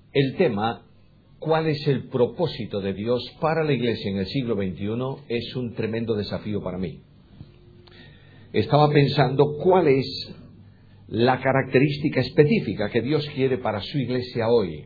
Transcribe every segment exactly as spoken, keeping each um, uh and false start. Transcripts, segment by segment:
El tema, ¿cuál es el propósito de Dios para la Iglesia en el siglo veintiuno?, es un tremendo desafío para mí. Estaba pensando cuál es la característica específica que Dios quiere para su Iglesia hoy.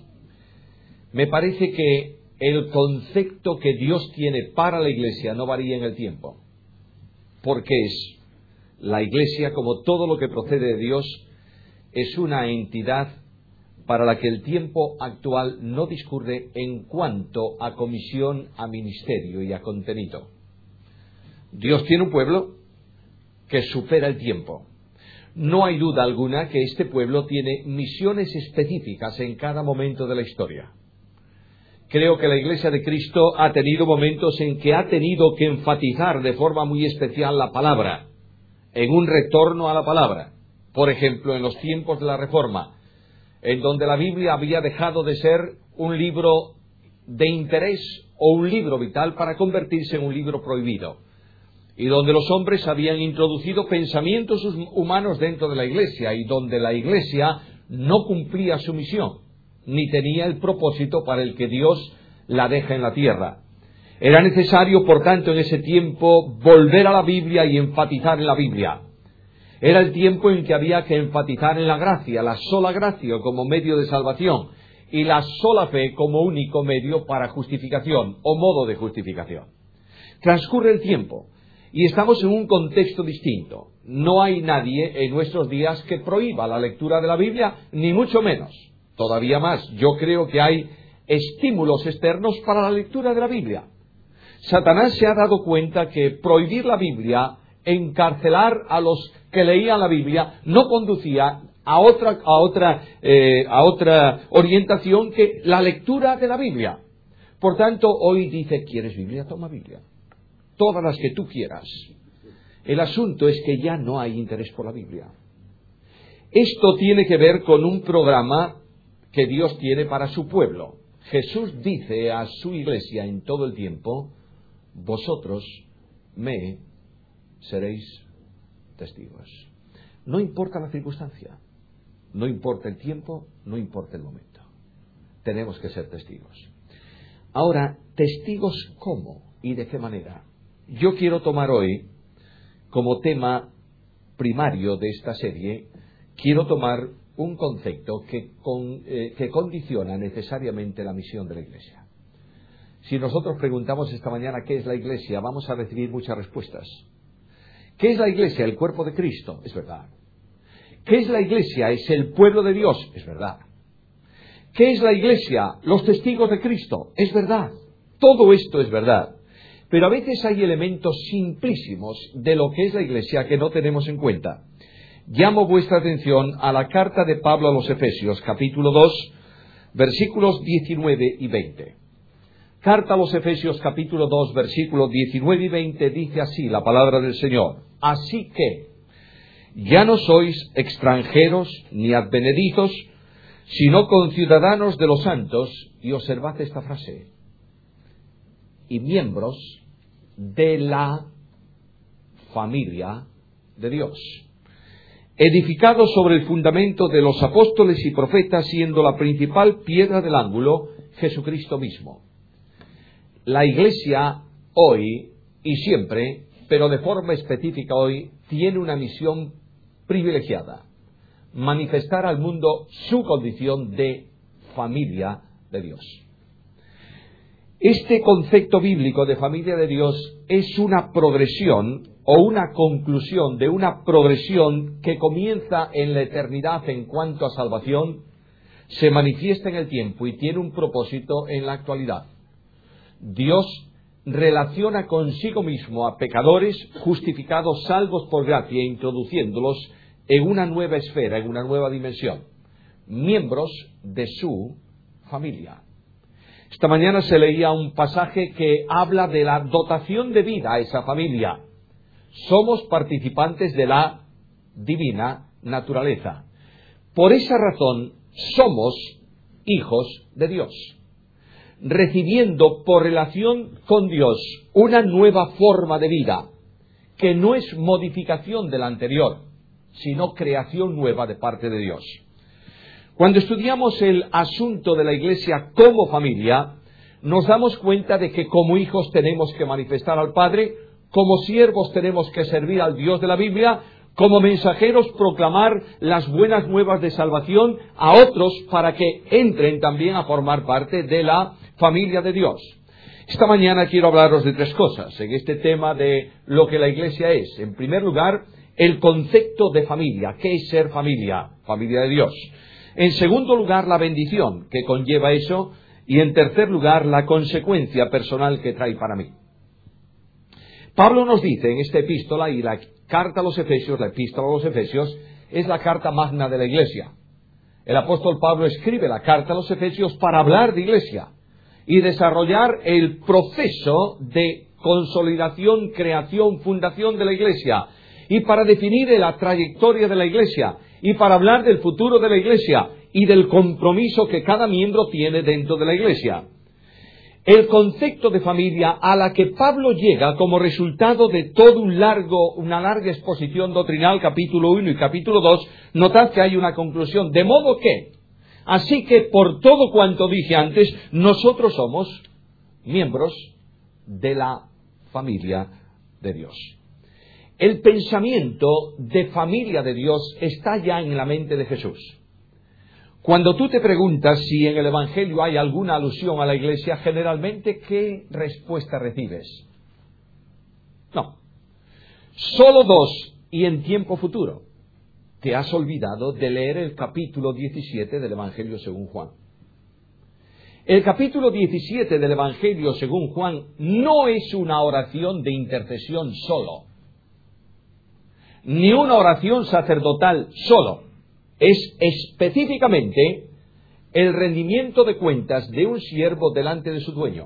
Me parece que el concepto que Dios tiene para la Iglesia no varía en el tiempo, porque es la Iglesia, como todo lo que procede de Dios, es una entidad para la que el tiempo actual no discurre en cuanto a comisión, a ministerio y a contenido. Dios tiene un pueblo que supera el tiempo. No hay duda alguna que este pueblo tiene misiones específicas en cada momento de la historia. Creo que la Iglesia de Cristo ha tenido momentos en que ha tenido que enfatizar de forma muy especial la palabra, en un retorno a la palabra. Por ejemplo, en los tiempos de la Reforma, en donde la Biblia había dejado de ser un libro de interés o un libro vital para convertirse en un libro prohibido, y donde los hombres habían introducido pensamientos humanos dentro de la Iglesia, y donde la Iglesia no cumplía su misión, ni tenía el propósito para el que Dios la deja en la tierra. Era necesario, por tanto, en ese tiempo, volver a la Biblia y enfatizar en la Biblia. Era el tiempo en que había que enfatizar en la gracia, la sola gracia como medio de salvación, y la sola fe como único medio para justificación, o modo de justificación. Transcurre el tiempo, y estamos en un contexto distinto. No hay nadie en nuestros días que prohíba la lectura de la Biblia, ni mucho menos. Todavía más, yo creo que hay estímulos externos para la lectura de la Biblia. Satanás se ha dado cuenta que prohibir la Biblia, encarcelar a los que leían la Biblia, no conducía a otra, a otra, eh, a otra orientación que la lectura de la Biblia. Por tanto, hoy dice, ¿quieres Biblia? Toma Biblia. Todas las que tú quieras. El asunto es que ya no hay interés por la Biblia. Esto tiene que ver con un programa que Dios tiene para su pueblo. Jesús dice a su Iglesia en todo el tiempo, vosotros me seréis testigos. No importa la circunstancia, no importa el tiempo, no importa el momento. Tenemos que ser testigos. Ahora, ¿testigos cómo y de qué manera? Yo quiero tomar hoy, como tema primario de esta serie, quiero tomar un concepto que, con, eh, que condiciona necesariamente la misión de la Iglesia. Si nosotros preguntamos esta mañana qué es la Iglesia, vamos a recibir muchas respuestas. ¿Qué es la Iglesia? El cuerpo de Cristo, es verdad. ¿Qué es la Iglesia? Es el pueblo de Dios, es verdad. ¿Qué es la Iglesia? Los testigos de Cristo, es verdad. Todo esto es verdad. Pero a veces hay elementos simplísimos de lo que es la Iglesia que no tenemos en cuenta. Llamo vuestra atención a la carta de Pablo a los Efesios, capítulo dos, versículos diecinueve y veinte. Carta a los Efesios, capítulo dos, versículos diecinueve y veinte, dice así la palabra del Señor. Así que, ya no sois extranjeros ni advenedizos, sino conciudadanos de los santos, y observad esta frase, y miembros de la familia de Dios, edificados sobre el fundamento de los apóstoles y profetas, siendo la principal piedra del ángulo Jesucristo mismo. La Iglesia hoy y siempre, pero de forma específica hoy, tiene una misión privilegiada: manifestar al mundo su condición de familia de Dios. Este concepto bíblico de familia de Dios es una progresión o una conclusión de una progresión que comienza en la eternidad en cuanto a salvación, se manifiesta en el tiempo y tiene un propósito en la actualidad. Dios relaciona consigo mismo a pecadores justificados, salvos por gracia, introduciéndolos en una nueva esfera, en una nueva dimensión, miembros de su familia. Esta mañana se leía un pasaje que habla de la dotación de vida a esa familia. Somos participantes de la divina naturaleza. Por esa razón somos hijos de Dios, recibiendo por relación con Dios una nueva forma de vida, que no es modificación de la anterior, sino creación nueva de parte de Dios. Cuando estudiamos el asunto de la Iglesia como familia, nos damos cuenta de que como hijos tenemos que manifestar al Padre, como siervos tenemos que servir al Dios de la Biblia, como mensajeros proclamar las buenas nuevas de salvación a otros para que entren también a formar parte de la familia de Dios. Esta mañana quiero hablaros de tres cosas en este tema de lo que la Iglesia es. En primer lugar, el concepto de familia. ¿Qué es ser familia? Familia de Dios. En segundo lugar, la bendición que conlleva eso. Y en tercer lugar, la consecuencia personal que trae para mí. Pablo nos dice en esta epístola, y la carta a los Efesios, la epístola a los Efesios, es la carta magna de la Iglesia. El apóstol Pablo escribe la carta a los Efesios para hablar de Iglesia y desarrollar el proceso de consolidación, creación, fundación de la Iglesia, y para definir la trayectoria de la Iglesia, y para hablar del futuro de la Iglesia y del compromiso que cada miembro tiene dentro de la Iglesia. El concepto de familia a la que Pablo llega como resultado de todo un largo, una larga exposición doctrinal, capítulo uno y capítulo dos, notad que hay una conclusión, de modo que, así que por todo cuanto dije antes, nosotros somos miembros de la familia de Dios. El pensamiento de familia de Dios está ya en la mente de Jesús. Cuando tú te preguntas si en el Evangelio hay alguna alusión a la Iglesia, generalmente, ¿qué respuesta recibes? No. Solo dos, y en tiempo futuro. Te has olvidado de leer el capítulo diecisiete del Evangelio según Juan. El capítulo diecisiete del Evangelio según Juan no es una oración de intercesión solo, ni una oración sacerdotal solo. Es específicamente el rendimiento de cuentas de un siervo delante de su dueño.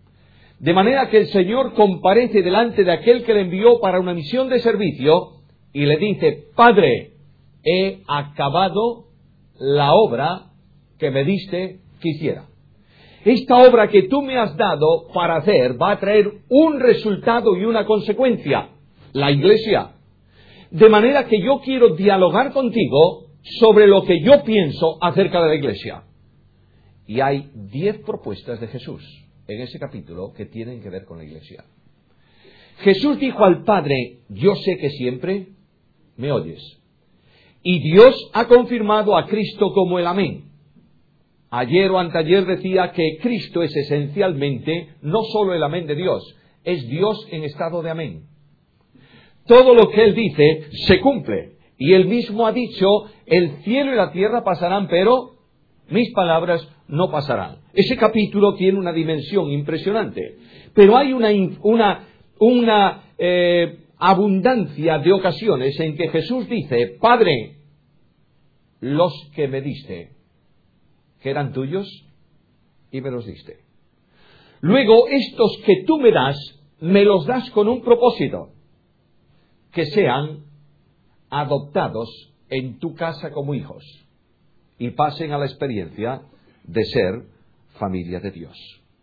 De manera que el Señor comparece delante de aquel que le envió para una misión de servicio y le dice: Padre, he acabado la obra que me diste que hiciera. Esta obra que tú me has dado para hacer va a traer un resultado y una consecuencia, la Iglesia. De manera que yo quiero dialogar contigo sobre lo que yo pienso acerca de la Iglesia. Y hay diez propuestas de Jesús en ese capítulo que tienen que ver con la Iglesia. Jesús dijo al Padre: yo sé que siempre me oyes. Y Dios ha confirmado a Cristo como el Amén. Ayer o anteayer decía que Cristo es esencialmente no solo el Amén de Dios, es Dios en estado de Amén. Todo lo que Él dice se cumple. Y Él mismo ha dicho: el cielo y la tierra pasarán, pero mis palabras no pasarán. Ese capítulo tiene una dimensión impresionante. Pero hay una, una, una eh, abundancia de ocasiones en que Jesús dice: Padre, los que me diste, que eran tuyos, y me los diste. Luego, estos que tú me das, me los das con un propósito: que sean adoptados en tu casa como hijos y pasen a la experiencia de ser familia de Dios.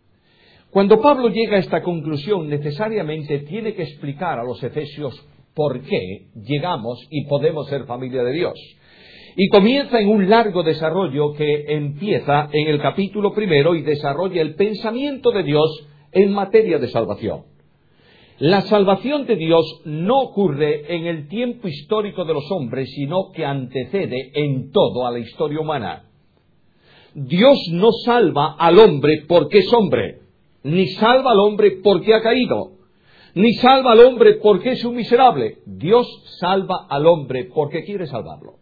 Cuando Pablo llega a esta conclusión, necesariamente tiene que explicar a los efesios por qué llegamos y podemos ser familia de Dios. Y comienza en un largo desarrollo que empieza en el capítulo primero y desarrolla el pensamiento de Dios en materia de salvación. La salvación de Dios no ocurre en el tiempo histórico de los hombres, sino que antecede en todo a la historia humana. Dios no salva al hombre porque es hombre, ni salva al hombre porque ha caído, ni salva al hombre porque es un miserable. Dios salva al hombre porque quiere salvarlo.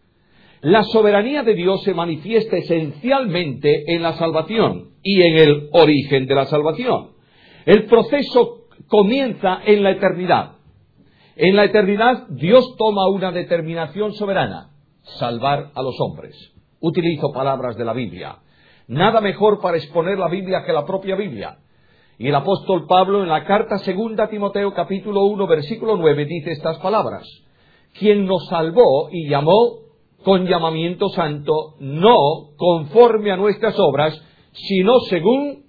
La soberanía de Dios se manifiesta esencialmente en la salvación y en el origen de la salvación. El proceso comienza en la eternidad. En la eternidad Dios toma una determinación soberana: salvar a los hombres. Utilizo palabras de la Biblia. Nada mejor para exponer la Biblia que la propia Biblia. Y el apóstol Pablo en la carta segunda a Timoteo capítulo uno versículo nueve dice estas palabras: quien nos salvó y llamó con llamamiento santo, no conforme a nuestras obras, sino según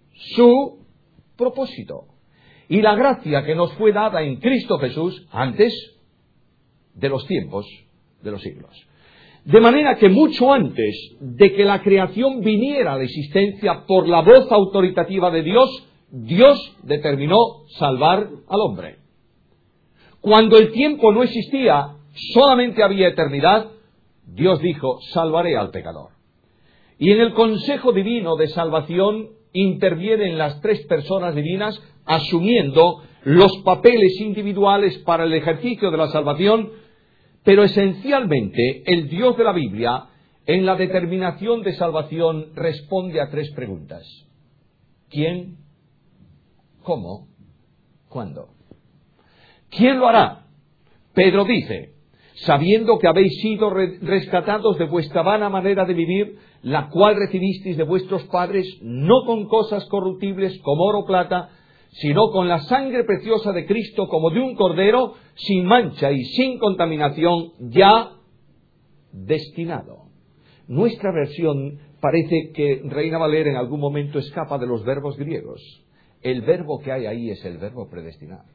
su propósito. Y la gracia que nos fue dada en Cristo Jesús antes de los tiempos de los siglos. De manera que mucho antes de que la creación viniera a la existencia por la voz autoritativa de Dios, Dios determinó salvar al hombre. Cuando el tiempo no existía, solamente había eternidad, Dios dijo, salvaré al pecador. Y en el consejo divino de salvación intervienen las tres personas divinas, asumiendo los papeles individuales para el ejercicio de la salvación, pero esencialmente el Dios de la Biblia, en la determinación de salvación, responde a tres preguntas. ¿Quién? ¿Cómo? ¿Cuándo? ¿Quién lo hará? Pedro dice, sabiendo que habéis sido rescatados de vuestra vana manera de vivir, la cual recibisteis de vuestros padres, no con cosas corruptibles como oro o plata, sino con la sangre preciosa de Cristo como de un cordero, sin mancha y sin contaminación, ya destinado. Nuestra versión parece que Reina Valera en algún momento escapa de los verbos griegos. El verbo que hay ahí es el verbo predestinar.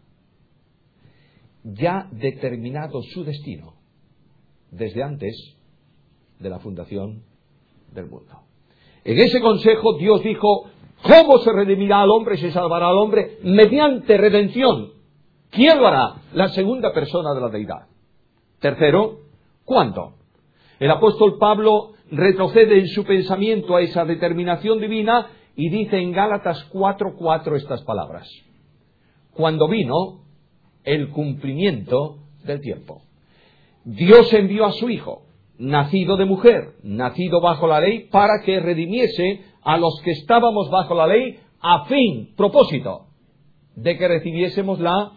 Ya determinado su destino, desde antes de la fundación del mundo. En ese consejo Dios dijo, ¿cómo se redimirá al hombre, se salvará al hombre? Mediante redención. ¿Quién lo hará? La segunda persona de la deidad. Tercero, ¿cuándo? El apóstol Pablo retrocede en su pensamiento a esa determinación divina y dice en Gálatas cuatro cuatro estas palabras. Cuando vino el cumplimiento del tiempo. Dios envió a su Hijo, nacido de mujer, nacido bajo la ley, para que redimiese a los que estábamos bajo la ley, a fin, propósito, de que recibiésemos la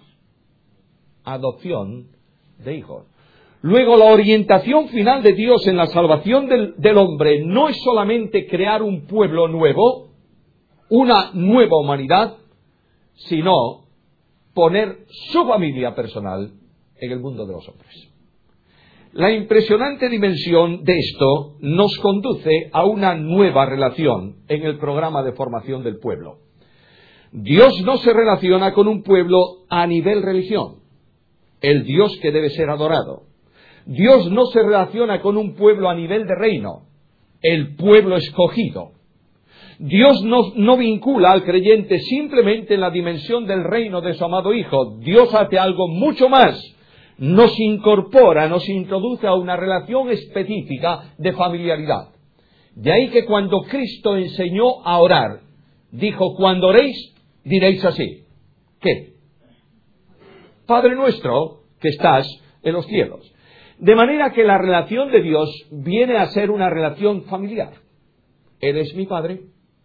adopción de hijos. Luego, la orientación final de Dios en la salvación del, del hombre no es solamente crear un pueblo nuevo, una nueva humanidad, sino poner su familia personal en el mundo de los hombres. La impresionante dimensión de esto nos conduce a una nueva relación en el programa de formación del pueblo. Dios no se relaciona con un pueblo a nivel religión, el Dios que debe ser adorado. Dios no se relaciona con un pueblo a nivel de reino, el pueblo escogido. Dios no, no vincula al creyente simplemente en la dimensión del reino de su amado Hijo. Dios hace algo mucho más. Nos incorpora, nos introduce a una relación específica de familiaridad. De ahí que cuando Cristo enseñó a orar, dijo, cuando oréis, diréis así. ¿Qué? Padre nuestro, que estás en los cielos. De manera que la relación de Dios viene a ser una relación familiar. Él es mi Padre,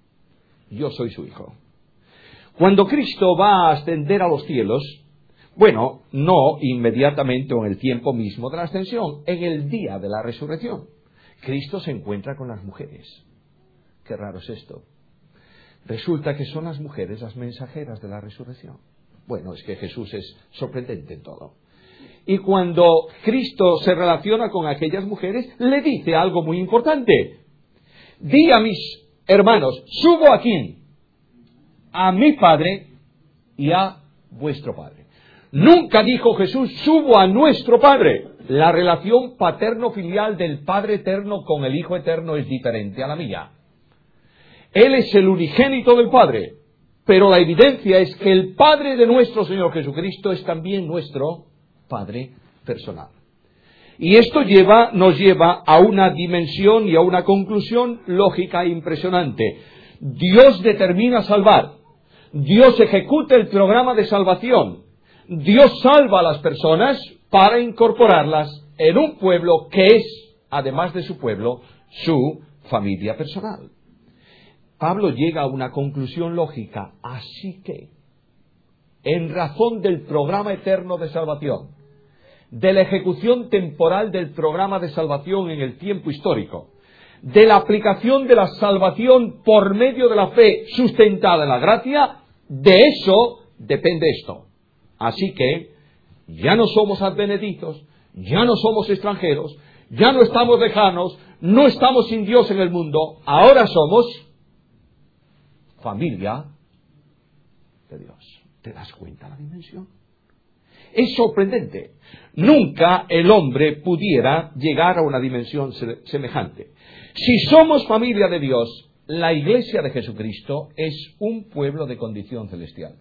yo soy su Hijo. Cuando Cristo va a ascender a los cielos, bueno, no inmediatamente o en el tiempo mismo de la ascensión, en el día de la resurrección, Cristo se encuentra con las mujeres. Qué raro es esto. Resulta que son las mujeres las mensajeras de la resurrección. Bueno, es que Jesús es sorprendente en todo. Y cuando Cristo se relaciona con aquellas mujeres, le dice algo muy importante. Di a mis hermanos, subo a quién? A mi Padre y a vuestro Padre. Nunca dijo Jesús, subo a nuestro Padre. La relación paterno-filial del Padre eterno con el Hijo eterno es diferente a la mía. Él es el unigénito del Padre, pero la evidencia es que el Padre de nuestro Señor Jesucristo es también nuestro Padre personal. Y esto lleva, nos lleva a una dimensión y a una conclusión lógica e impresionante. Dios determina salvar. Dios ejecuta el programa de salvación. Dios salva a las personas para incorporarlas en un pueblo que es, además de su pueblo, su familia personal. Pablo llega a una conclusión lógica. Así que, en razón del programa eterno de salvación, de la ejecución temporal del programa de salvación en el tiempo histórico, de la aplicación de la salvación por medio de la fe sustentada en la gracia, de eso depende esto. Así que ya no somos advenedizos, ya no somos extranjeros, ya no estamos lejanos, no estamos sin Dios en el mundo, ahora somos familia de Dios. ¿Te das cuenta la dimensión? Es sorprendente. Nunca el hombre pudiera llegar a una dimensión semejante. Si somos familia de Dios, la Iglesia de Jesucristo es un pueblo de condición celestial.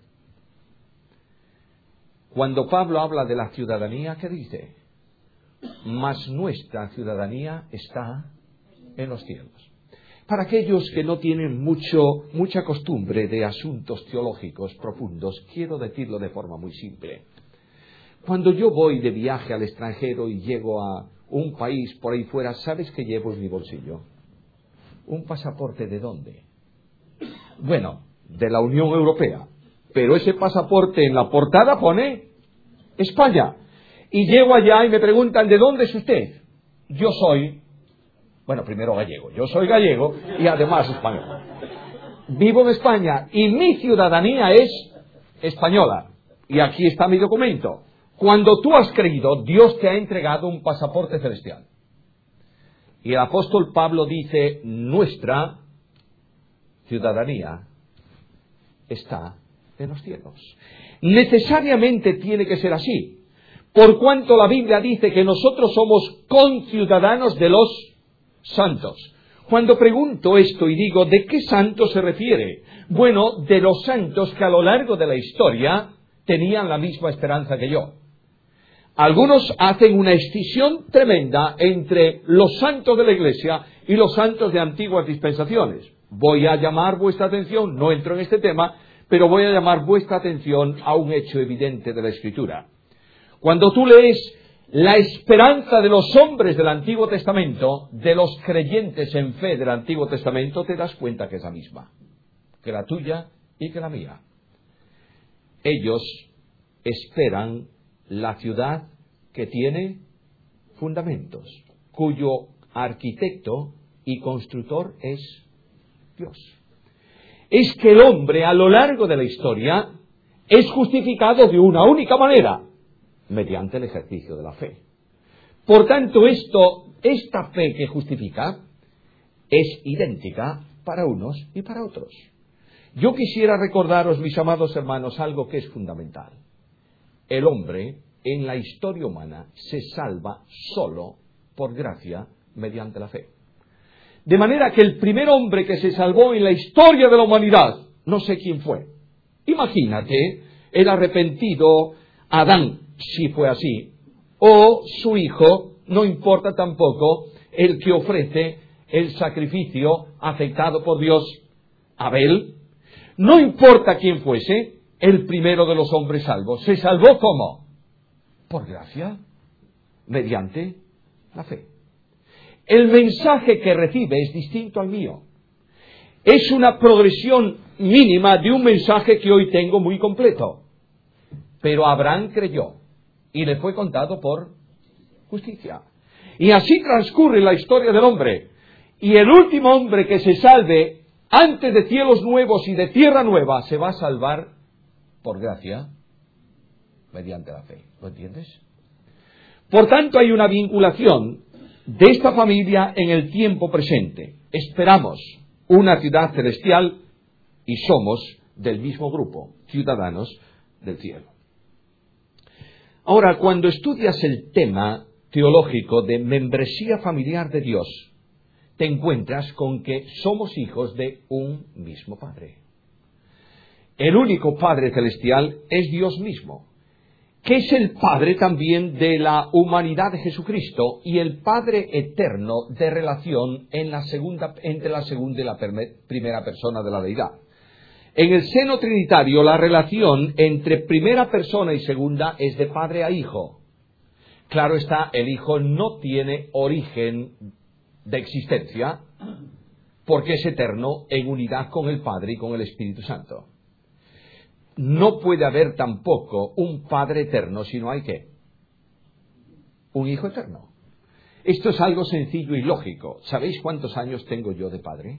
Cuando Pablo habla de la ciudadanía, ¿qué dice? Mas nuestra ciudadanía está en los cielos. Para aquellos que no tienen mucho, mucha costumbre de asuntos teológicos profundos, quiero decirlo de forma muy simple. Cuando yo voy de viaje al extranjero y llego a un país por ahí fuera, ¿sabes qué llevo en mi bolsillo? ¿Un pasaporte de dónde? Bueno, de la Unión Europea. Pero ese pasaporte en la portada pone España. Y llego allá y me preguntan, ¿de dónde es usted? Yo soy... Bueno, primero gallego. Yo soy gallego y además español. Vivo en España y mi ciudadanía es española. Y aquí está mi documento. Cuando tú has creído, Dios te ha entregado un pasaporte celestial. Y el apóstol Pablo dice, nuestra ciudadanía está en los cielos. Necesariamente tiene que ser así. Por cuanto la Biblia dice que nosotros somos conciudadanos de los santos. Cuando pregunto esto y digo, ¿de qué santos se refiere? Bueno, de los santos que a lo largo de la historia tenían la misma esperanza que yo. Algunos hacen una escisión tremenda entre los santos de la Iglesia y los santos de antiguas dispensaciones. Voy a llamar vuestra atención, no entro en este tema, pero voy a llamar vuestra atención a un hecho evidente de la Escritura. Cuando tú lees la esperanza de los hombres del Antiguo Testamento, de los creyentes en fe del Antiguo Testamento, te das cuenta que es la misma, que la tuya y que la mía. Ellos esperan la ciudad que tiene fundamentos, cuyo arquitecto y constructor es Dios. Es que el hombre a lo largo de la historia es justificado de una única manera, mediante el ejercicio de la fe. Por tanto, esto, esta fe que justifica es idéntica para unos y para otros. Yo quisiera recordaros, mis amados hermanos, algo que es fundamental. El hombre en la historia humana se salva solo por gracia mediante la fe. De manera que el primer hombre que se salvó en la historia de la humanidad, no sé quién fue. Imagínate el arrepentido Adán, si fue así, o su hijo, no importa tampoco, el que ofrece el sacrificio aceptado por Dios, Abel. No importa quién fuese, el primero de los hombres salvos. ¿Se salvó cómo? Por gracia, mediante la fe. El mensaje que recibe es distinto al mío. Es una progresión mínima de un mensaje que hoy tengo muy completo. Pero Abraham creyó y le fue contado por justicia. Y así transcurre la historia del hombre. Y el último hombre que se salve antes de cielos nuevos y de tierra nueva se va a salvar por gracia mediante la fe. ¿Lo entiendes? Por tanto, hay una vinculación de esta familia en el tiempo presente. Esperamos una ciudad celestial y somos del mismo grupo, ciudadanos del cielo. Ahora, cuando estudias el tema teológico de membresía familiar de Dios, te encuentras con que somos hijos de un mismo Padre. El único Padre celestial es Dios mismo, que es el Padre también de la humanidad de Jesucristo y el Padre eterno de relación en la segunda, entre la segunda y la primera persona de la deidad. En el seno trinitario, la relación entre primera persona y segunda es de padre a hijo. Claro está, el hijo no tiene origen de existencia, porque es eterno en unidad con el Padre y con el Espíritu Santo. No puede haber tampoco un Padre eterno si no hay ¿qué? Un Hijo eterno. Esto es algo sencillo y lógico. ¿Sabéis cuántos años tengo yo de padre?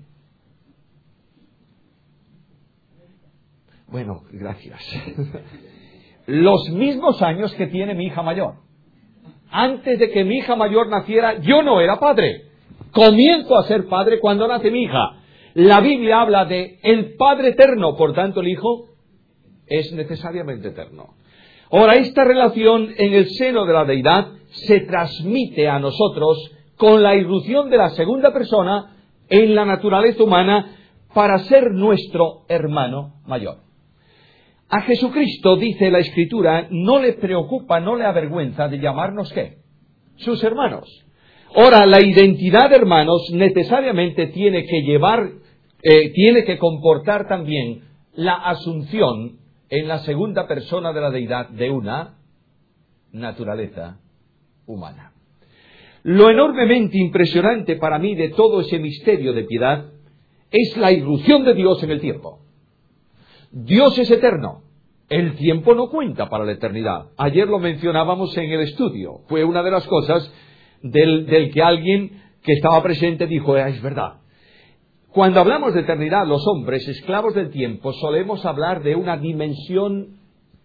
Bueno, gracias. Los mismos años que tiene mi hija mayor. Antes de que mi hija mayor naciera, yo no era padre. Comienzo a ser padre cuando nace mi hija. La Biblia habla de el Padre eterno, por tanto el Hijo es necesariamente eterno. Ahora, esta relación en el seno de la deidad se transmite a nosotros con la irrupción de la segunda persona en la naturaleza humana para ser nuestro hermano mayor. A Jesucristo, dice la Escritura, no le preocupa, no le avergüenza de llamarnos ¿qué? Sus hermanos. Ahora, la identidad de hermanos necesariamente tiene que llevar, eh, tiene que comportar también la asunción en la segunda persona de la deidad de una naturaleza humana. Lo enormemente impresionante para mí de todo ese misterio de piedad es la irrupción de Dios en el tiempo. Dios es eterno. El tiempo no cuenta para la eternidad. Ayer lo mencionábamos en el estudio. Fue una de las cosas del, del que alguien que estaba presente dijo, ah, es verdad. Cuando hablamos de eternidad, los hombres, esclavos del tiempo, solemos hablar de una dimensión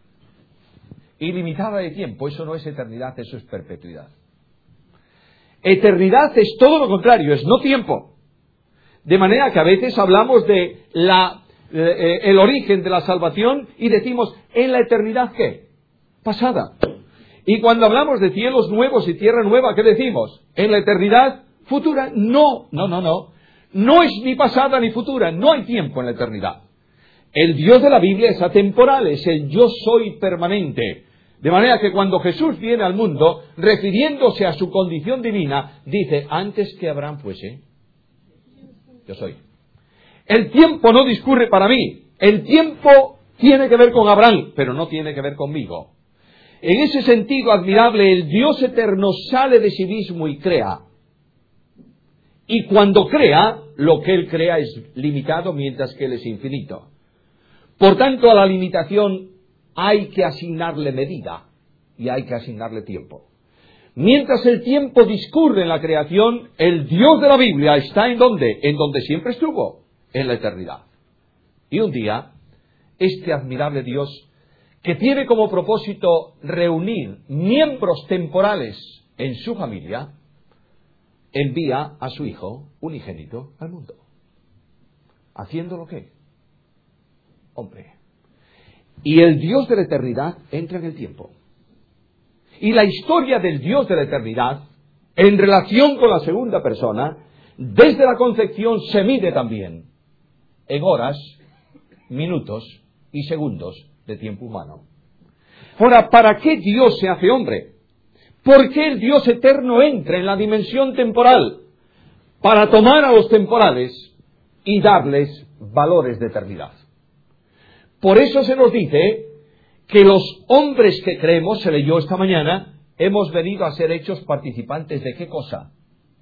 ilimitada de tiempo. Eso no es eternidad, eso es perpetuidad. Eternidad es todo lo contrario, es no tiempo. De manera que a veces hablamos de la, eh, el origen de la salvación y decimos, ¿en la eternidad qué? Pasada. Y cuando hablamos de cielos nuevos y tierra nueva, ¿qué decimos? ¿En la eternidad futura? No, no, no, no. No es ni pasada ni futura, no hay tiempo en la eternidad. El Dios de la Biblia es atemporal, es el yo soy permanente. De manera que cuando Jesús viene al mundo, refiriéndose a su condición divina, dice, antes que Abraham fuese, yo soy. El tiempo no discurre para mí, el tiempo tiene que ver con Abraham, pero no tiene que ver conmigo. En ese sentido admirable, el Dios eterno sale de sí mismo y crea. Y cuando crea, lo que Él crea es limitado, mientras que Él es infinito. Por tanto, a la limitación hay que asignarle medida y hay que asignarle tiempo. Mientras el tiempo discurre en la creación, el Dios de la Biblia está ¿en dónde? En donde siempre estuvo, en la eternidad. Y un día, este admirable Dios, que tiene como propósito reunir miembros temporales en su familia, envía a su Hijo unigénito al mundo. ¿Haciéndolo qué? Hombre. Y el Dios de la eternidad entra en el tiempo. Y la historia del Dios de la eternidad, en relación con la segunda persona, desde la concepción se mide también en horas, minutos y segundos de tiempo humano. Ahora, ¿para qué Dios se hace hombre? ¿Por qué el Dios eterno entra en la dimensión temporal? Para tomar a los temporales y darles valores de eternidad. Por eso se nos dice que los hombres que creemos, se leyó esta mañana, hemos venido a ser hechos participantes de ¿qué cosa?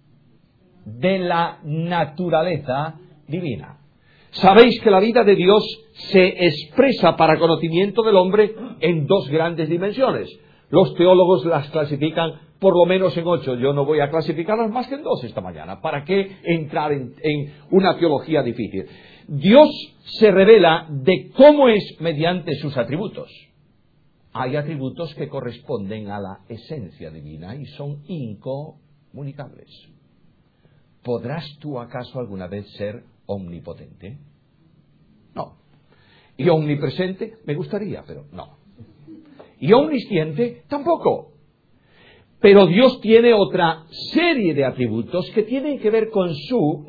De la naturaleza divina. Sabéis que la vida de Dios se expresa para conocimiento del hombre en dos grandes dimensiones. Los teólogos las clasifican por lo menos en ocho. Yo no voy a clasificarlas más que en dos esta mañana. ¿Para qué entrar en, en una teología difícil? Dios se revela de cómo es mediante sus atributos. Hay atributos que corresponden a la esencia divina y son incomunicables. ¿Podrás tú acaso alguna vez ser omnipotente? No. ¿Y omnipresente? Me gustaría, pero no. ¿Y omnisciente? Tampoco. Pero Dios tiene otra serie de atributos que tienen que ver con su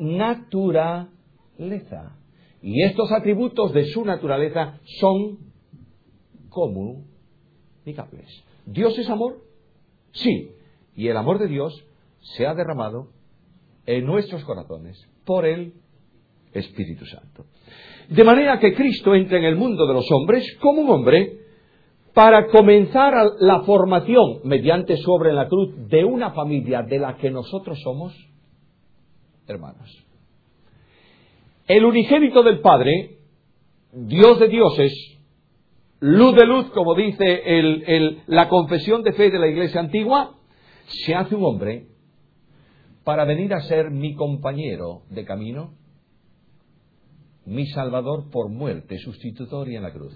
naturaleza. Y estos atributos de su naturaleza son comunicables. ¿Dios es amor? Sí. Y el amor de Dios se ha derramado en nuestros corazones por el Espíritu Santo. De manera que Cristo entra en el mundo de los hombres como un hombre para comenzar la formación mediante su obra en la cruz de una familia de la que nosotros somos hermanos. El unigénito del Padre, Dios de dioses, luz de luz, como dice el, el, la confesión de fe de la Iglesia antigua, se hace un hombre para venir a ser mi compañero de camino, mi Salvador por muerte sustitutoria en la cruz,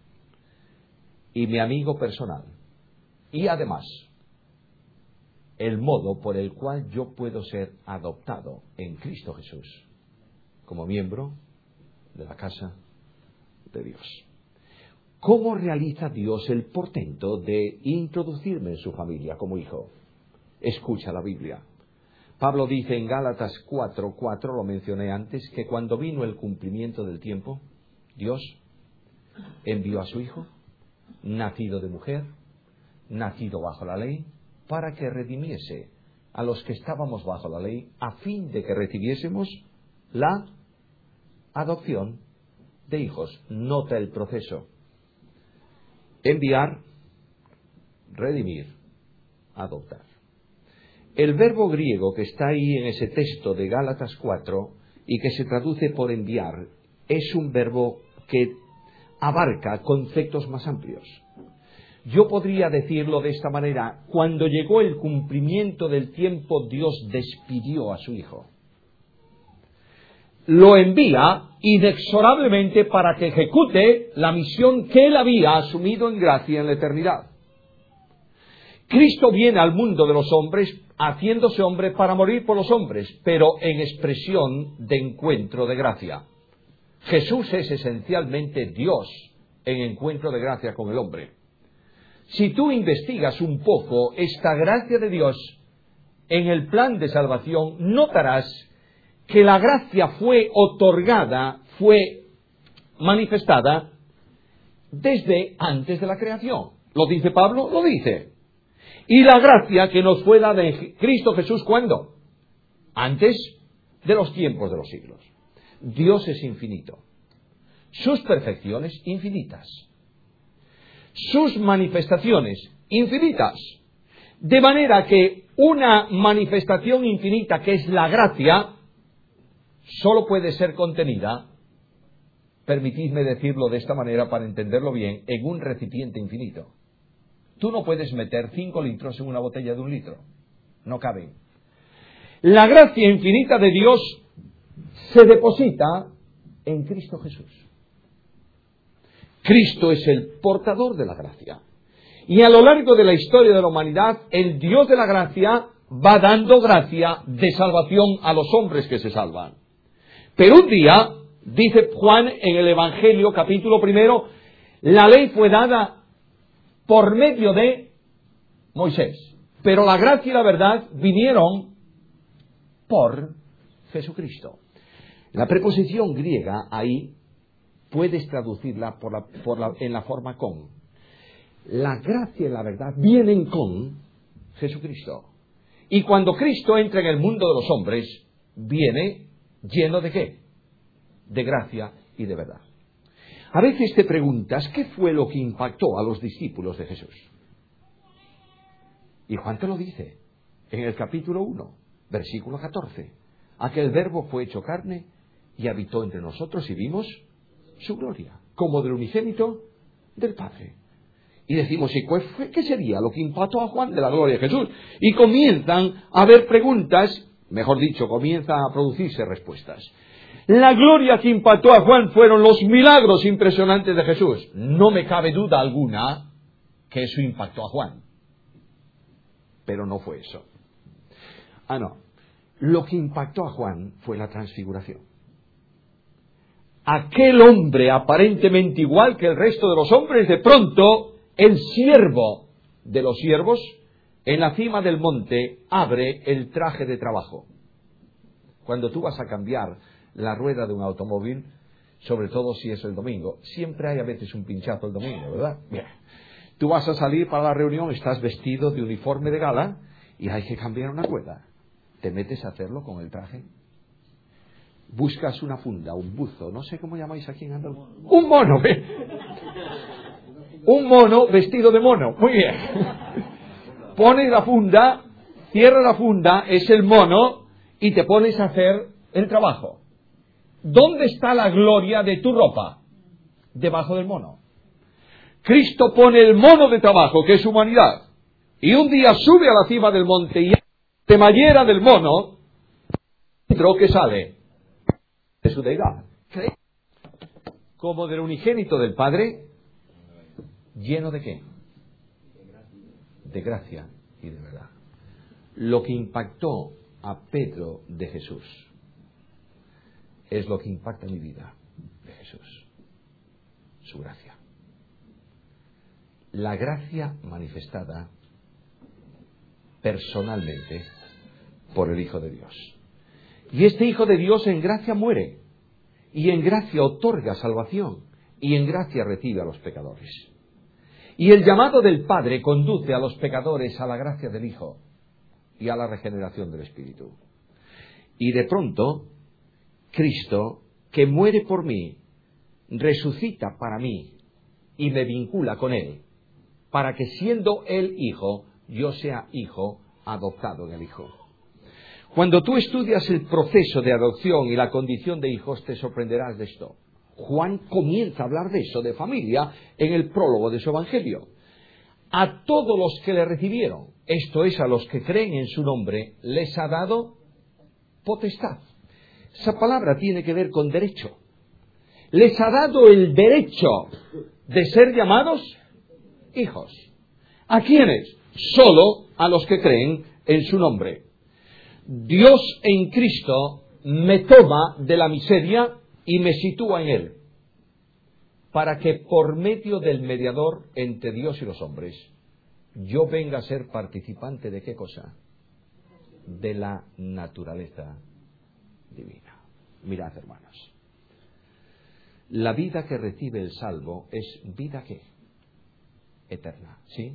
y mi amigo personal, y además el modo por el cual yo puedo ser adoptado en Cristo Jesús como miembro de la casa de Dios. ¿Cómo realiza Dios el portento de introducirme en su familia como hijo? Escucha la Biblia. Pablo dice en Gálatas cuatro cuatro, lo mencioné antes, que cuando vino el cumplimiento del tiempo, Dios envió a su Hijo, nacido de mujer, nacido bajo la ley, para que redimiese a los que estábamos bajo la ley, a fin de que recibiésemos la adopción de hijos. Nota el proceso: enviar, redimir, adoptar. El verbo griego que está ahí en ese texto de Gálatas cuatro y que se traduce por enviar es un verbo que abarca conceptos más amplios. Yo podría decirlo de esta manera: cuando llegó el cumplimiento del tiempo, Dios despidió a su Hijo. Lo envía inexorablemente para que ejecute la misión que Él había asumido en gracia en la eternidad. Cristo viene al mundo de los hombres haciéndose hombre para morir por los hombres, pero en expresión de encuentro de gracia. Jesús es esencialmente Dios en encuentro de gracia con el hombre. Si tú investigas un poco esta gracia de Dios en el plan de salvación, notarás que la gracia fue otorgada, fue manifestada desde antes de la creación. ¿Lo dice Pablo? Lo dice. Y la gracia que nos fue dada en Cristo Jesús, ¿cuándo? Antes de los tiempos de los siglos. Dios es infinito. Sus perfecciones infinitas. Sus manifestaciones infinitas. De manera que una manifestación infinita, que es la gracia, solo puede ser contenida, permitidme decirlo de esta manera para entenderlo bien, en un recipiente infinito. Tú no puedes meter cinco litros en una botella de un litro. No caben. La gracia infinita de Dios se deposita en Cristo Jesús. Cristo es el portador de la gracia. Y a lo largo de la historia de la humanidad, el Dios de la gracia va dando gracia de salvación a los hombres que se salvan. Pero un día, dice Juan en el Evangelio, capítulo primero, la ley fue dada por medio de Moisés, pero la gracia y la verdad vinieron por Jesucristo. La preposición griega ahí puedes traducirla por la, por la, en la forma con. La gracia y la verdad vienen con Jesucristo. Y cuando Cristo entra en el mundo de los hombres, viene lleno de ¿qué? De gracia y de verdad. A veces te preguntas, ¿qué fue lo que impactó a los discípulos de Jesús? Y Juan te lo dice, en el capítulo uno, versículo catorce. Aquel verbo fue hecho carne y habitó entre nosotros y vimos su gloria, como del unigénito del Padre. Y decimos, ¿y qué sería lo que impactó a Juan de la gloria de Jesús? Y comienzan a haber preguntas, mejor dicho, comienzan a producirse respuestas. La gloria que impactó a Juan fueron los milagros impresionantes de Jesús. No me cabe duda alguna que eso impactó a Juan. Pero no fue eso. Ah, no. Lo que impactó a Juan fue la transfiguración. Aquel hombre aparentemente igual que el resto de los hombres, de pronto, el siervo de los siervos, en la cima del monte, abre el traje de trabajo. Cuando tú vas a cambiar la rueda de un automóvil, sobre todo si es el domingo, siempre hay a veces un pinchazo el domingo, ¿verdad? Bien. Tú vas a salir para la reunión, estás vestido de uniforme de gala y hay que cambiar una rueda. Te metes a hacerlo con el traje. Buscas una funda, un buzo, no sé cómo llamáis aquí en Andalucía. Un mono, ¿eh? Un mono vestido de mono. Muy bien. Pones la funda, cierra la funda, es el mono, y te pones a hacer el trabajo. ¿Dónde está la gloria de tu ropa? Debajo del mono. Cristo pone el mono de trabajo, que es humanidad, y un día sube a la cima del monte y de mallera del mono, dentro que sale de su deidad, como del unigénito del Padre, lleno de ¿qué? De gracia y de verdad. Lo que impactó a Pedro de Jesús es lo que impacta mi vida de Jesús. Su gracia. la gracia manifestada personalmente por el Hijo de Dios. Y este Hijo de Dios en gracia muere, y en gracia otorga salvación, y en gracia recibe a los pecadores. Y el llamado del Padre conduce a los pecadores a la gracia del Hijo y a la regeneración del Espíritu. Y de pronto, Cristo, que muere por mí, resucita para mí y me vincula con Él, para que siendo Él Hijo, yo sea hijo adoptado en el Hijo. Cuando tú estudias el proceso de adopción y la condición de hijos, te sorprenderás de esto. Juan comienza a hablar de eso, de familia, en el prólogo de su Evangelio. A todos los que le recibieron, esto es, a los que creen en su nombre, les ha dado potestad. Esa palabra tiene que ver con derecho. Les ha dado el derecho de ser llamados hijos. ¿A quiénes? Solo a los que creen en su nombre. Dios en Cristo me toma de la miseria y me sitúa en Él, para que por medio del mediador entre Dios y los hombres, yo venga a ser participante de ¿qué cosa? De la naturaleza divina. Mirad, hermanos, la vida que recibe el salvo es vida ¿qué? Eterna, ¿sí?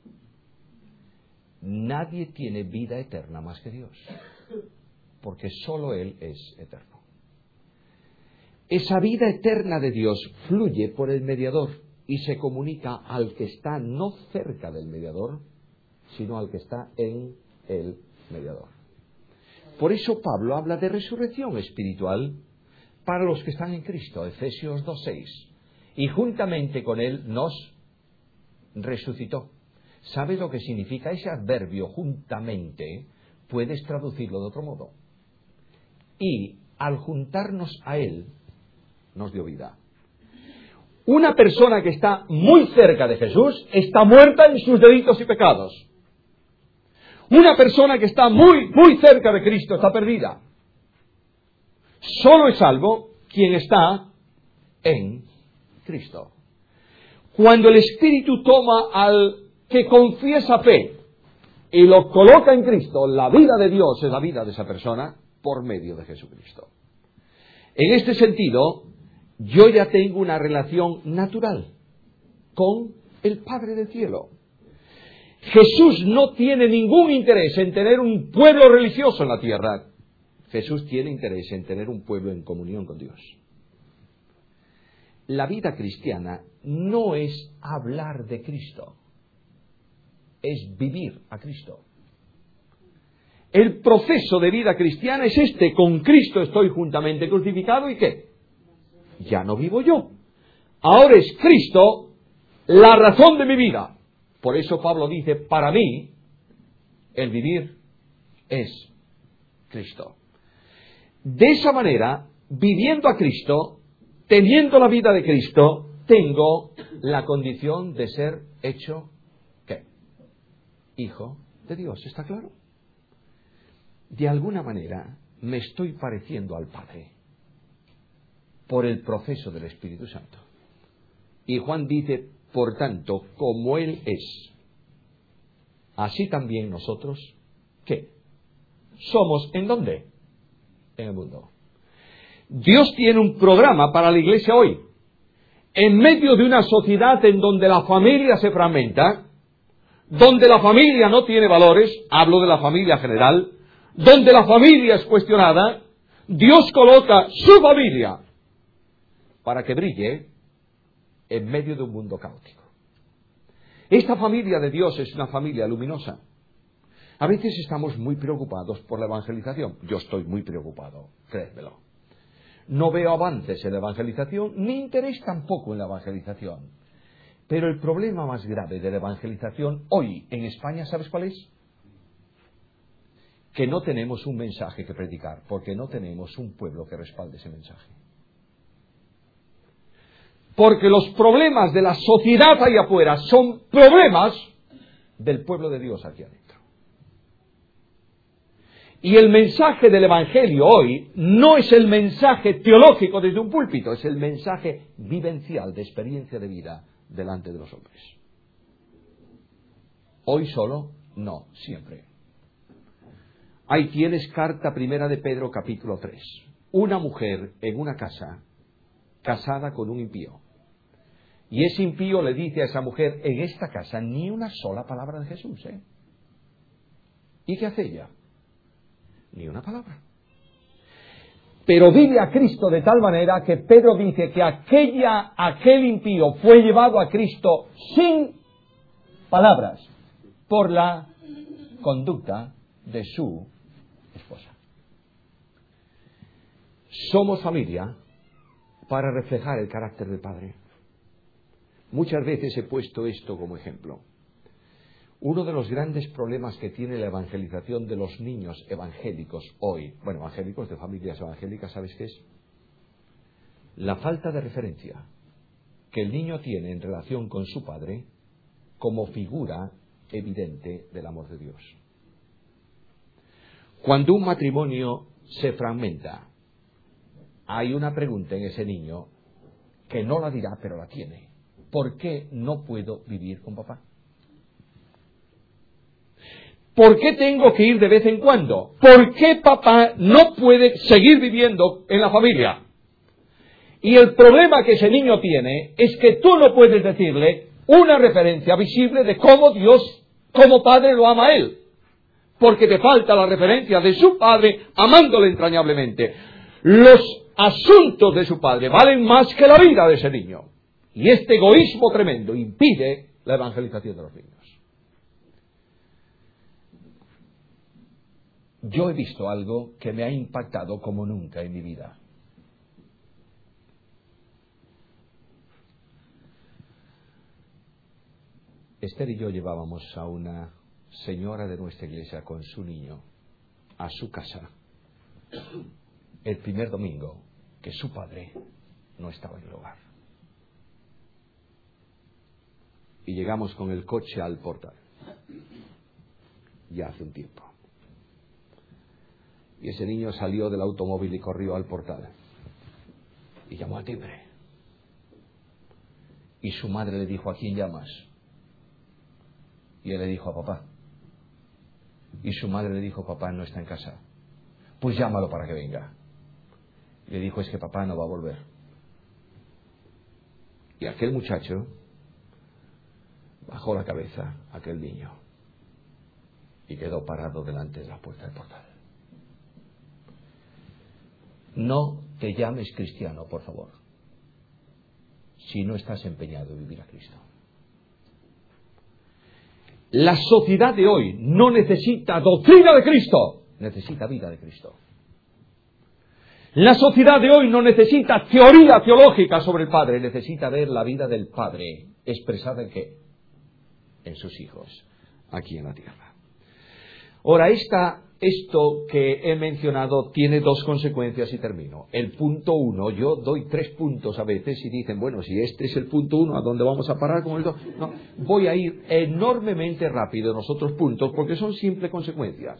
Nadie tiene vida eterna más que Dios, porque solo Él es eterno. Esa vida eterna de Dios fluye por el mediador y se comunica al que está no cerca del mediador, sino al que está en el mediador. Por eso Pablo habla de resurrección espiritual para los que están en Cristo, Efesios dos seis, y juntamente con Él nos resucitó. ¿Sabes lo que significa ese adverbio juntamente? Puedes traducirlo de otro modo. Y al juntarnos a Él, nos dio vida. Una persona que está muy cerca de Jesús está muerta en sus delitos y pecados. Una persona que está muy, muy cerca de Cristo está perdida. Solo es salvo quien está en Cristo. Cuando el Espíritu toma al que confiesa fe y lo coloca en Cristo, la vida de Dios es la vida de esa persona por medio de Jesucristo. En este sentido, yo ya tengo una relación natural con el Padre del cielo. Jesús no tiene ningún interés en tener un pueblo religioso en la tierra. Jesús tiene interés en tener un pueblo en comunión con Dios. La vida cristiana no es hablar de Cristo, es vivir a Cristo. El proceso de vida cristiana es este: con Cristo estoy juntamente crucificado, ¿y qué? Ya no vivo yo. Ahora es Cristo la razón de mi vida. Por eso Pablo dice, para mí, el vivir es Cristo. De esa manera, viviendo a Cristo, teniendo la vida de Cristo, tengo la condición de ser hecho, ¿qué? Hijo de Dios, ¿está claro? De alguna manera me estoy pareciendo al Padre por el proceso del Espíritu Santo. Y Juan dice, por tanto, como Él es, así también nosotros, ¿qué? Somos, ¿en dónde? En el mundo. Dios tiene un programa para la iglesia hoy. En medio de una sociedad en donde la familia se fragmenta, donde la familia no tiene valores, hablo de la familia general, donde la familia es cuestionada, Dios coloca su familia para que brille en medio de un mundo caótico. Esta familia de Dios es una familia luminosa. A veces estamos muy preocupados por la evangelización. Yo estoy muy preocupado, créemelo. No veo avances en la evangelización, ni interés tampoco en la evangelización. Pero el problema más grave de la evangelización hoy en España, ¿sabes cuál es? Que no tenemos un mensaje que predicar, porque no tenemos un pueblo que respalde ese mensaje. Porque los problemas de la sociedad ahí afuera son problemas del pueblo de Dios aquí adentro. Y el mensaje del Evangelio hoy no es el mensaje teológico desde un púlpito, es el mensaje vivencial de experiencia de vida delante de los hombres. Hoy solo, no, siempre. Ahí tienes carta primera de Pedro, capítulo tres. Una mujer en una casa, casada con un impío. Y ese impío le dice a esa mujer, en esta casa ni una sola palabra de Jesús, ¿eh? ¿Y qué hace ella? Ni una palabra. Pero vive a Cristo de tal manera que Pedro dice que aquella, aquel impío fue llevado a Cristo sin palabras por la conducta de su esposa. Somos familia para reflejar el carácter del Padre. Muchas veces he puesto esto como ejemplo. Uno de los grandes problemas que tiene la evangelización de los niños evangélicos hoy, bueno, evangélicos de familias evangélicas, ¿sabes qué es? La falta de referencia que el niño tiene en relación con su padre como figura evidente del amor de Dios. Cuando un matrimonio se fragmenta, hay una pregunta en ese niño que no la dirá, pero la tiene. ¿Por qué no puedo vivir con papá? ¿Por qué tengo que ir de vez en cuando? ¿Por qué papá no puede seguir viviendo en la familia? Y el problema que ese niño tiene es que tú no puedes decirle una referencia visible de cómo Dios, como padre, lo ama a él. Porque te falta la referencia de su padre amándole entrañablemente. Los asuntos de su padre valen más que la vida de ese niño. Y este egoísmo tremendo impide la evangelización de los niños. Yo he visto algo que me ha impactado como nunca en mi vida. Esther y yo llevábamos a una señora de nuestra iglesia con su niño a su casa el primer domingo que su padre no estaba en el hogar. Y llegamos con el coche al portal. Ya hace un tiempo. Y ese niño salió del automóvil y corrió al portal. Y llamó al timbre. Y su madre le dijo, ¿a quién llamas? Y él le dijo, a papá. Y su madre le dijo, papá no está en casa. Pues llámalo para que venga. Y le dijo, es que papá no va a volver. Y aquel muchacho bajó la cabeza, aquel niño, y quedó parado delante de la puerta del portal. No te llames cristiano, por favor, si no estás empeñado en vivir a Cristo. La sociedad de hoy no necesita doctrina de Cristo, necesita vida de Cristo. La sociedad de hoy no necesita teoría teológica sobre el Padre, necesita ver la vida del Padre expresada en qué, en sus hijos, aquí en la tierra. Ahora, esta, esto que he mencionado tiene dos consecuencias y termino. El punto uno, yo doy tres puntos a veces y dicen, bueno, si este es el punto uno, ¿a dónde vamos a parar con el dos? No, voy a ir enormemente rápido en los otros puntos porque son simples consecuencias.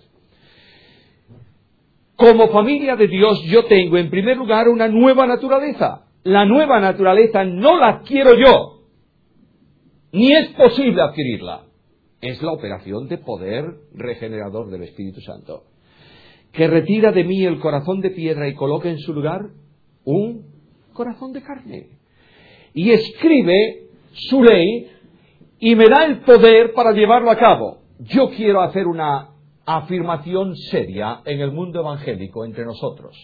Como familia de Dios, yo tengo en primer lugar una nueva naturaleza. La nueva naturaleza no la adquiero yo, ni es posible adquirirla. Es la operación de poder regenerador del Espíritu Santo, que retira de mí el corazón de piedra y coloca en su lugar un corazón de carne. Y escribe su ley y me da el poder para llevarlo a cabo. Yo quiero hacer una afirmación seria en el mundo evangélico entre nosotros.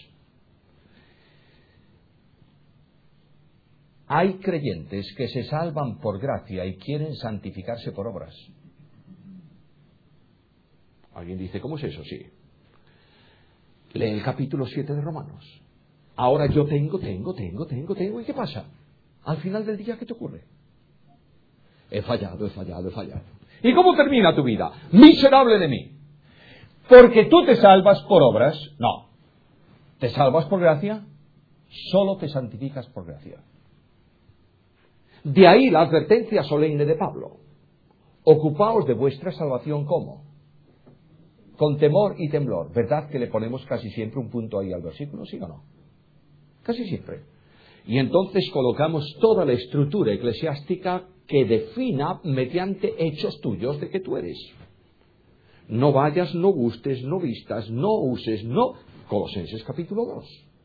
Hay creyentes que se salvan por gracia y quieren santificarse por obras. Alguien dice, ¿cómo es eso? Sí. Lee el capítulo siete de Romanos. Ahora yo tengo, tengo, tengo, tengo, tengo. ¿Y qué pasa? Al final del día, ¿qué te ocurre? He fallado, he fallado, he fallado. ¿Y cómo termina tu vida? Miserable de mí. Porque tú te salvas por obras. No. ¿Te salvas por gracia? Solo te santificas por gracia. De ahí la advertencia solemne de Pablo. Ocupaos de vuestra salvación, ¿cómo? Con temor y temblor. ¿Verdad que le ponemos casi siempre un punto ahí al versículo? ¿Sí o no? Casi siempre. Y entonces colocamos toda la estructura eclesiástica que defina mediante hechos tuyos de que tú eres. No vayas, no gustes, no vistas, no uses, no... Colosenses capítulo dos.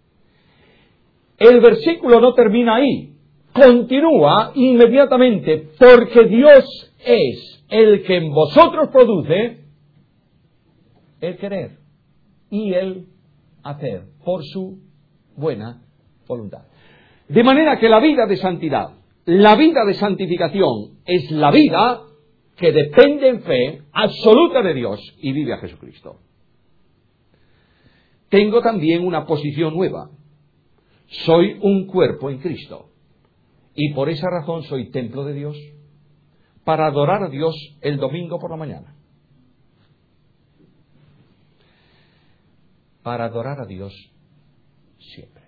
El versículo no termina ahí. Continúa inmediatamente, porque Dios es el que en vosotros produce el querer y el hacer por su buena voluntad. De manera que la vida de santidad, la vida de santificación, es la vida que depende en fe absoluta de Dios y vive a Jesucristo. Tengo también una posición nueva. Soy un cuerpo en Cristo. Y por esa razón soy templo de Dios para adorar a Dios el domingo por la mañana. Para adorar a Dios siempre.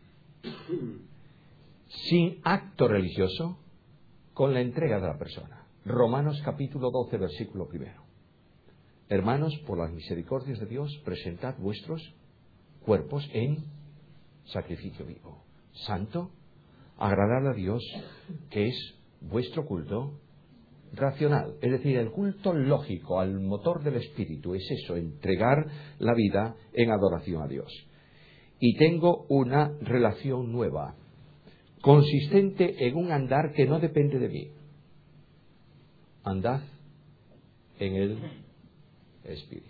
Sin acto religioso, con la entrega de la persona. Romanos capítulo doce, versículo primero. Hermanos, por las misericordias de Dios, presentad vuestros cuerpos en sacrificio vivo, santo, agradable a Dios, que es vuestro culto racional. Es decir, el culto lógico al motor del espíritu es eso, entregar la vida en adoración a Dios. Y tengo una relación nueva, consistente en un andar que no depende de mí. Andad en el espíritu.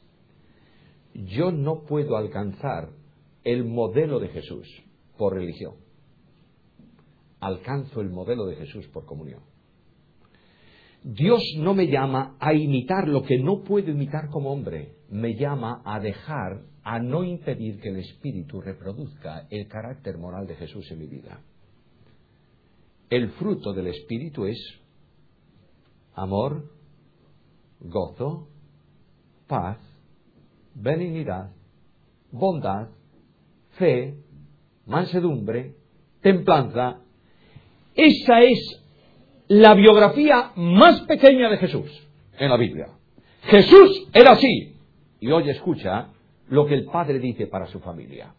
Yo no puedo alcanzar el modelo de Jesús por religión. Alcanzo el modelo de Jesús por comunión. Dios no me llama a imitar lo que no puedo imitar como hombre. Me llama a dejar, a no impedir que el Espíritu reproduzca el carácter moral de Jesús en mi vida. El fruto del Espíritu es amor, gozo, paz, benignidad, bondad, fe, mansedumbre, templanza. Esa es la biografía más pequeña de Jesús en la Biblia. Jesús era así. Y hoy escucha lo que el Padre dice para su familia.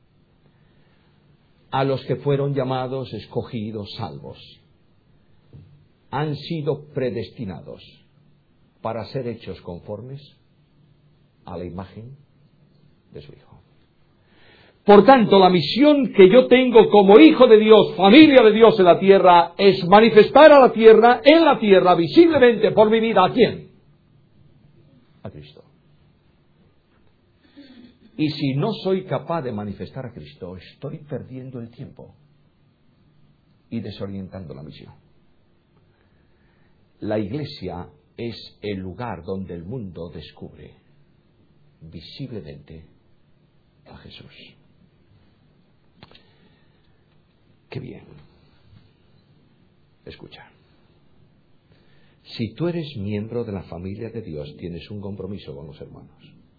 A los que fueron llamados, escogidos, salvos, han sido predestinados para ser hechos conformes a la imagen de su Hijo. Por tanto, la misión que yo tengo como hijo de Dios, familia de Dios en la tierra, es manifestar a la tierra, en la tierra, visiblemente por mi vida, ¿a quién? A Cristo. Y si no soy capaz de manifestar a Cristo, estoy perdiendo el tiempo y desorientando la misión. La iglesia es el lugar donde el mundo descubre visiblemente a Jesús. Qué bien. Escucha. Si tú eres miembro de la familia de Dios, tienes un compromiso con los hermanos.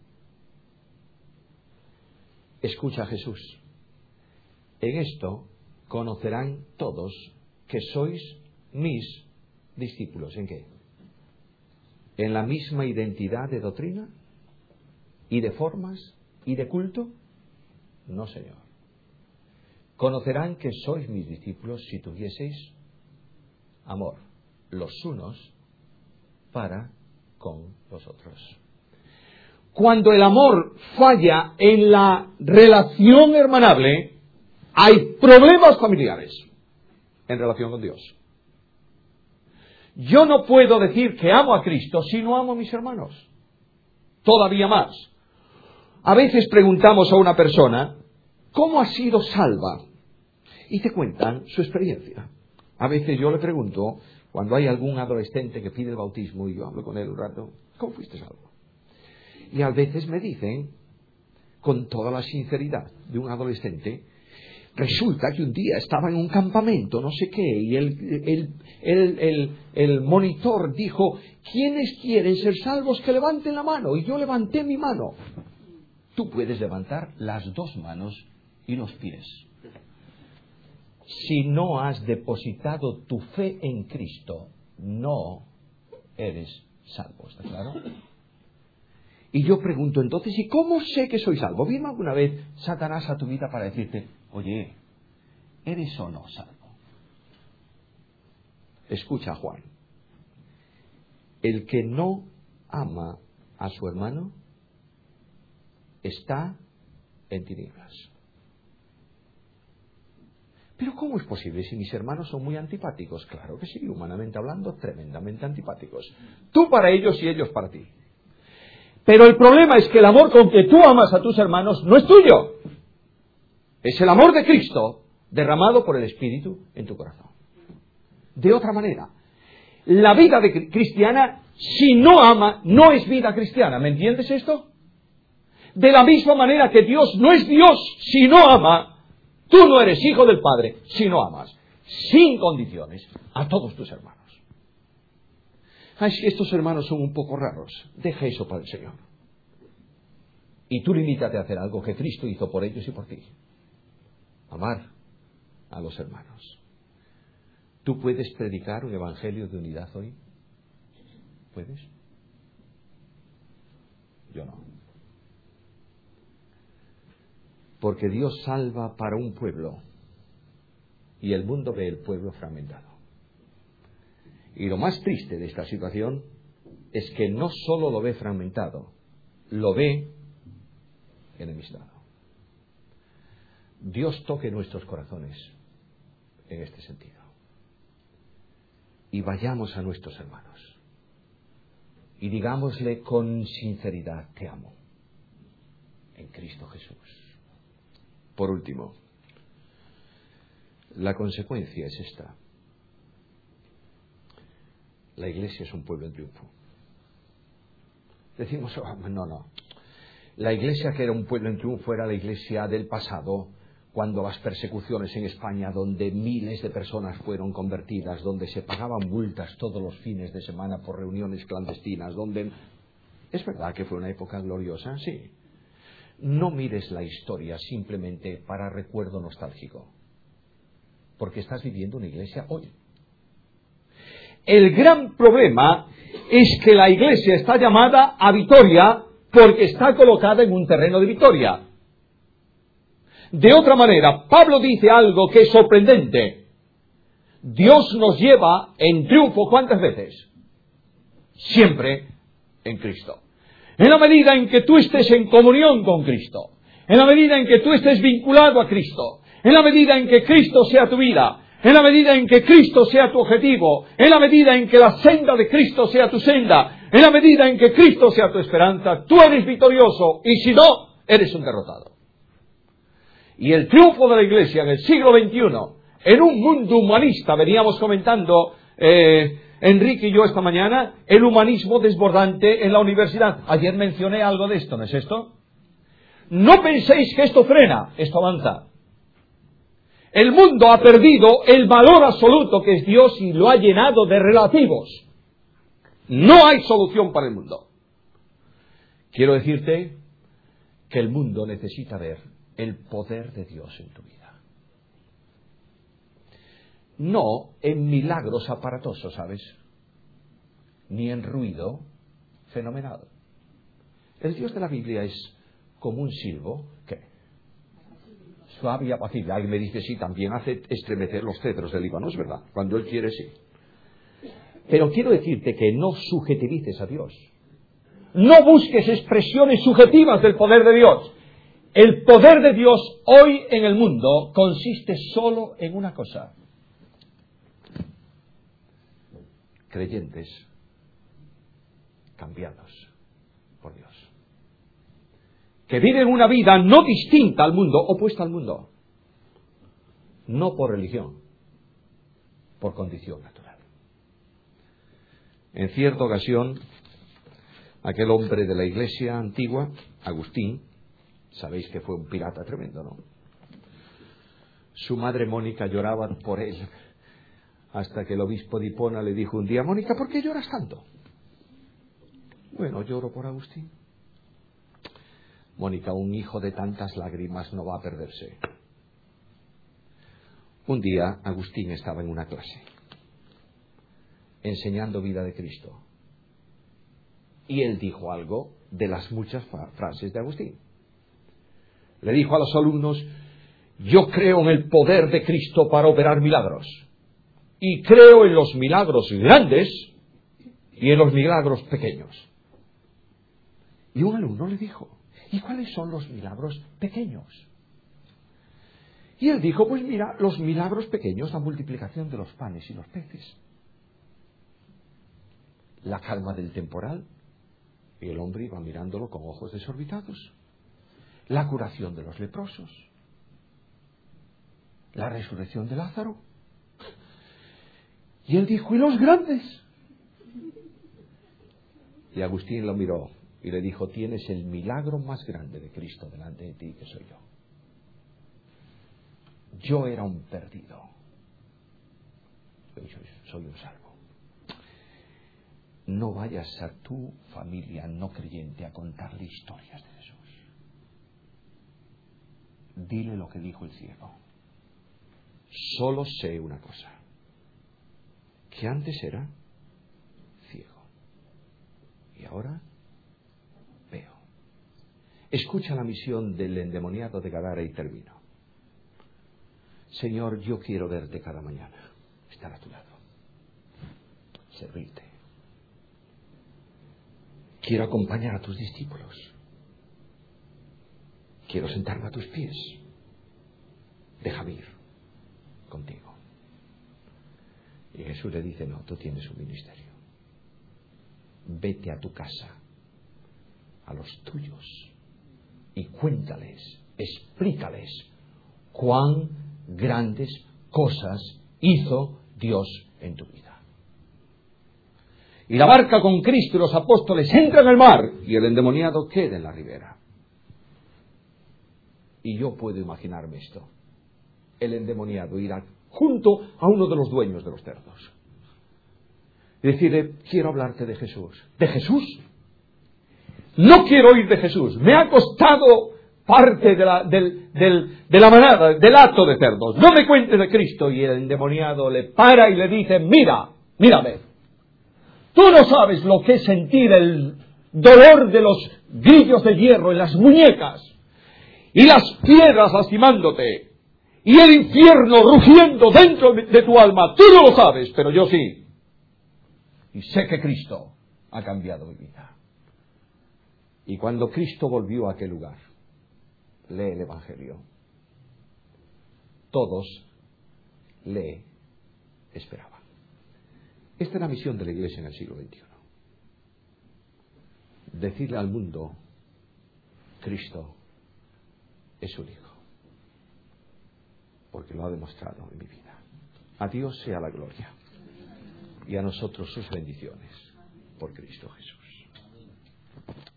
Escucha a Jesús. En esto conocerán todos que sois mis discípulos. ¿En qué? ¿En la misma identidad de doctrina? ¿Y de formas? ¿Y de culto? No, Señor. Conocerán que sois mis discípulos si tuvieseis amor los unos para con los otros. Cuando el amor falla en la relación hermanable, hay problemas familiares en relación con Dios. Yo no puedo decir que amo a Cristo si no amo a mis hermanos. Todavía más. A veces preguntamos a una persona, ¿cómo ha sido salva? Y te cuentan su experiencia. A veces yo le pregunto, cuando hay algún adolescente que pide el bautismo y yo hablo con él un rato, ¿cómo fuiste salvo? Y a veces me dicen, con toda la sinceridad de un adolescente, resulta que un día estaba en un campamento, no sé qué, y el, el, el, el, el monitor dijo, ¿quiénes quieren ser salvos que levanten la mano? Y yo levanté mi mano. Tú puedes levantar las dos manos y los pies. Si no has depositado tu fe en Cristo, no eres salvo, ¿está claro? Y yo pregunto entonces, ¿y cómo sé que soy salvo? ¿Vino alguna vez Satanás a tu vida para decirte, oye, ¿eres o no salvo? Escucha, Juan. El que no ama a su hermano está en tinieblas. Pero ¿cómo es posible si mis hermanos son muy antipáticos? Claro que sí, humanamente hablando, tremendamente antipáticos. Tú para ellos y ellos para ti. Pero el problema es que el amor con que tú amas a tus hermanos no es tuyo. Es el amor de Cristo derramado por el Espíritu en tu corazón. De otra manera, la vida de cristiana, si no ama, no es vida cristiana. ¿Me entiendes esto? De la misma manera que Dios no es Dios si no ama, tú no eres hijo del Padre si no amas, sin condiciones, a todos tus hermanos. Ay, si estos hermanos son un poco raros, deja eso para el Señor. Y tú limítate a hacer algo que Cristo hizo por ellos y por ti. Amar a los hermanos. ¿Tú puedes predicar un evangelio de unidad hoy? ¿Puedes? Yo no. Porque Dios salva para un pueblo y el mundo ve el pueblo fragmentado. Y lo más triste de esta situación es que no solo lo ve fragmentado, lo ve enemistado. Dios toque nuestros corazones en este sentido. Y vayamos a nuestros hermanos y digámosle con sinceridad, te amo, en Cristo Jesús. Por último, la consecuencia es esta. La Iglesia es un pueblo en triunfo. Decimos, oh, no, no. La Iglesia que era un pueblo en triunfo era la Iglesia del pasado, cuando las persecuciones en España, donde miles de personas fueron convertidas, donde se pagaban multas todos los fines de semana por reuniones clandestinas, donde... ¿Es verdad que fue una época gloriosa? Sí. No mires la historia simplemente para recuerdo nostálgico, porque estás viviendo una iglesia hoy. El gran problema es que la iglesia está llamada a victoria porque está colocada en un terreno de victoria. De otra manera, Pablo dice algo que es sorprendente. Dios nos lleva en triunfo, ¿cuántas veces? Siempre en Cristo. En la medida en que tú estés en comunión con Cristo, en la medida en que tú estés vinculado a Cristo, en la medida en que Cristo sea tu vida, en la medida en que Cristo sea tu objetivo, en la medida en que la senda de Cristo sea tu senda, en la medida en que Cristo sea tu esperanza, tú eres victorioso, y si no, eres un derrotado. Y el triunfo de la Iglesia en el siglo veintiuno, en un mundo humanista, veníamos comentando eh, Enrique y yo esta mañana, el humanismo desbordante en la universidad. Ayer mencioné algo de esto, ¿no es esto? No penséis que esto frena, esto avanza. El mundo ha perdido el valor absoluto que es Dios y lo ha llenado de relativos. No hay solución para el mundo. Quiero decirte que el mundo necesita ver el poder de Dios en tu vida. No en milagros aparatosos, ¿sabes? Ni en ruido fenomenal. El Dios de la Biblia es como un silbo, ¿qué? Suave y apacible. Alguien me dice, sí, también hace estremecer los cedros del Líbano, es verdad. Cuando Él quiere, sí. Pero quiero decirte que no subjetivices a Dios. No busques expresiones subjetivas del poder de Dios. El poder de Dios hoy en el mundo consiste solo en una cosa. Creyentes cambiados por Dios. Que viven una vida no distinta al mundo, opuesta al mundo. No por religión, por condición natural. En cierta ocasión, aquel hombre de la iglesia antigua, Agustín, sabéis que fue un pirata tremendo, ¿no? Su madre Mónica lloraba por él, hasta que el obispo de Hipona le dijo un día, Mónica, ¿por qué lloras tanto? Bueno, lloro por Agustín. Mónica, un hijo de tantas lágrimas no va a perderse. Un día Agustín estaba en una clase, enseñando vida de Cristo. Y él dijo algo de las muchas frases de Agustín. Le dijo a los alumnos, yo creo en el poder de Cristo para operar milagros. y creo en los milagros grandes y en los milagros pequeños. Y un alumno le dijo, ¿y cuáles son los milagros pequeños? Y él dijo, pues mira, los milagros pequeños, la multiplicación de los panes y los peces, la calma del temporal, y el hombre iba mirándolo con ojos desorbitados, la curación de los leprosos, la resurrección de Lázaro. Y él dijo, ¿y los grandes? Y Agustín lo miró y le dijo, tienes el milagro más grande de Cristo delante de ti, que soy yo. Yo era un perdido. Hoy soy, soy un salvo. No vayas a tu familia no creyente a contarle historias de Jesús. Dile lo que dijo el ciego. Solo sé una cosa, que antes era ciego y ahora veo. Escucha la misión del endemoniado de Gadara y termino. Señor, yo quiero verte cada mañana, estar a tu lado, servirte. Quiero acompañar a tus discípulos. Quiero sentarme a tus pies. Déjame ir contigo. Y Jesús le dice, no, tú tienes un ministerio. Vete a tu casa, a los tuyos, y cuéntales, explícales cuán grandes cosas hizo Dios en tu vida. Y la barca con Cristo y los apóstoles entra en el mar y el endemoniado queda en la ribera. Y yo puedo imaginarme esto. El endemoniado irá junto a uno de los dueños de los cerdos y decirle, quiero hablarte de Jesús. ¿De Jesús? No quiero oír de Jesús. Me ha costado parte de la, del, del, de la manada, del hato de cerdos. No me cuentes de Cristo. Y el endemoniado le para y le dice, mira, mírame. Tú no sabes lo que es sentir el dolor de los grillos de hierro en las muñecas y las piedras lastimándote y el infierno rugiendo dentro de tu alma. Tú no lo sabes, pero yo sí. Y sé que Cristo ha cambiado mi vida. Y cuando Cristo volvió a aquel lugar, lee el Evangelio, todos le esperaban. Esta es la misión de la Iglesia en el siglo veintiuno. Decirle al mundo, Cristo es su Hijo, porque lo ha demostrado en mi vida. A Dios sea la gloria y a nosotros sus bendiciones por Cristo Jesús.